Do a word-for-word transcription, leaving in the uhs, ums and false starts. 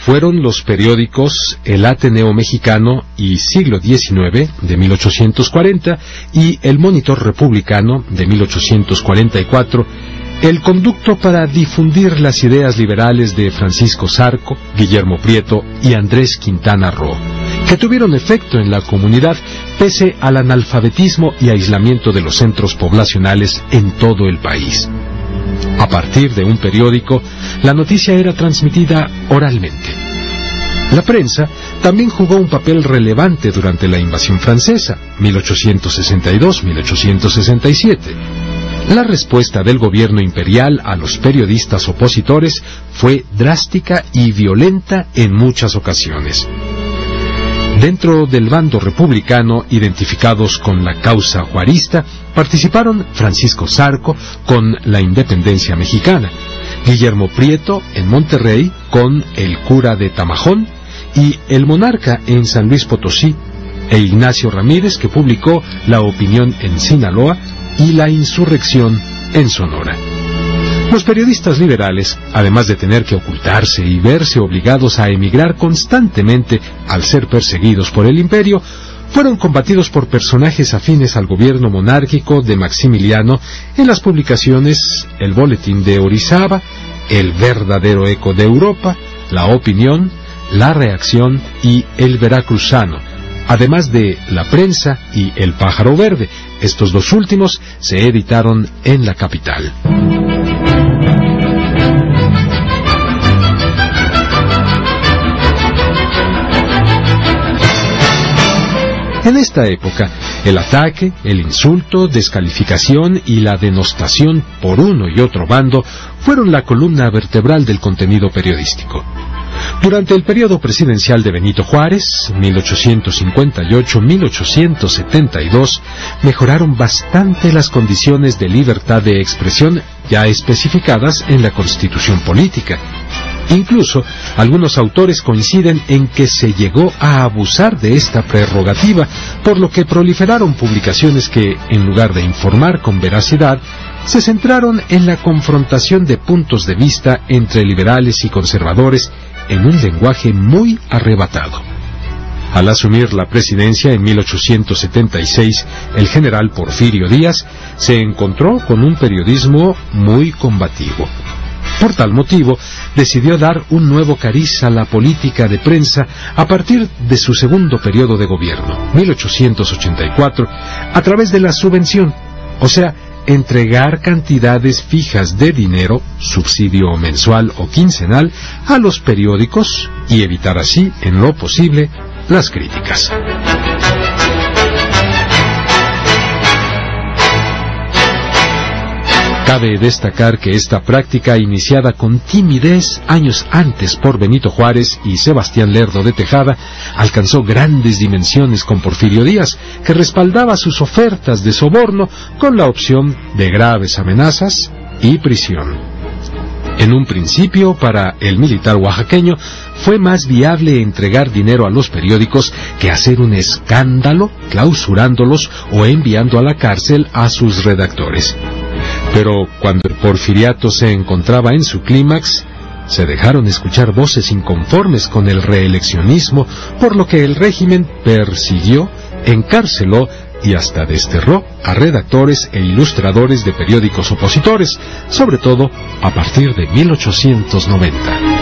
fueron los periódicos El Ateneo Mexicano y Siglo diecinueve, de mil ochocientos cuarenta, y El Monitor Republicano, de mil ochocientos cuarenta y cuatro, el conducto para difundir las ideas liberales de Francisco Zarco, Guillermo Prieto y Andrés Quintana Roo, que tuvieron efecto en la comunidad pese al analfabetismo y aislamiento de los centros poblacionales en todo el país. A partir de un periódico, la noticia era transmitida oralmente. La prensa también jugó un papel relevante durante la invasión francesa, mil ochocientos sesenta y dos a mil ochocientos sesenta y siete. La respuesta del gobierno imperial a los periodistas opositores fue drástica y violenta en muchas ocasiones. Dentro del bando republicano, identificados con la causa juarista, participaron Francisco Zarco con la independencia mexicana, Guillermo Prieto en Monterrey con el cura de Tamajón y el monarca en San Luis Potosí, e Ignacio Ramírez, que publicó La Opinión en Sinaloa y La Insurrección en Sonora. Los periodistas liberales, además de tener que ocultarse y verse obligados a emigrar constantemente al ser perseguidos por el imperio, fueron combatidos por personajes afines al gobierno monárquico de Maximiliano en las publicaciones El Boletín de Orizaba, El Verdadero Eco de Europa, La Opinión, La Reacción y El Veracruzano, además de La Prensa y El Pájaro Verde. Estos dos últimos se editaron en la capital. En esta época, el ataque, el insulto, descalificación y la denostación por uno y otro bando fueron la columna vertebral del contenido periodístico. Durante el periodo presidencial de Benito Juárez, mil ochocientos cincuenta y ocho a mil ochocientos setenta y dos, mejoraron bastante las condiciones de libertad de expresión ya especificadas en la Constitución Política. Incluso, algunos autores coinciden en que se llegó a abusar de esta prerrogativa, por lo que proliferaron publicaciones que, en lugar de informar con veracidad, se centraron en la confrontación de puntos de vista entre liberales y conservadores en un lenguaje muy arrebatado. Al asumir la presidencia en mil ochocientos setenta y seis, el general Porfirio Díaz se encontró con un periodismo muy combativo. Por tal motivo, decidió dar un nuevo cariz a la política de prensa a partir de su segundo periodo de gobierno, mil ochocientos ochenta y cuatro, a través de la subvención, o sea, entregar cantidades fijas de dinero, subsidio mensual o quincenal, a los periódicos y evitar así, en lo posible, las críticas. Cabe destacar que esta práctica, iniciada con timidez años antes por Benito Juárez y Sebastián Lerdo de Tejada, alcanzó grandes dimensiones con Porfirio Díaz, que respaldaba sus ofertas de soborno con la opción de graves amenazas y prisión. En un principio, para el militar oaxaqueño, fue más viable entregar dinero a los periódicos que hacer un escándalo clausurándolos o enviando a la cárcel a sus redactores. Pero cuando el porfiriato se encontraba en su clímax, se dejaron escuchar voces inconformes con el reeleccionismo, por lo que el régimen persiguió, encarceló y hasta desterró a redactores e ilustradores de periódicos opositores, sobre todo a partir de mil ochocientos noventa.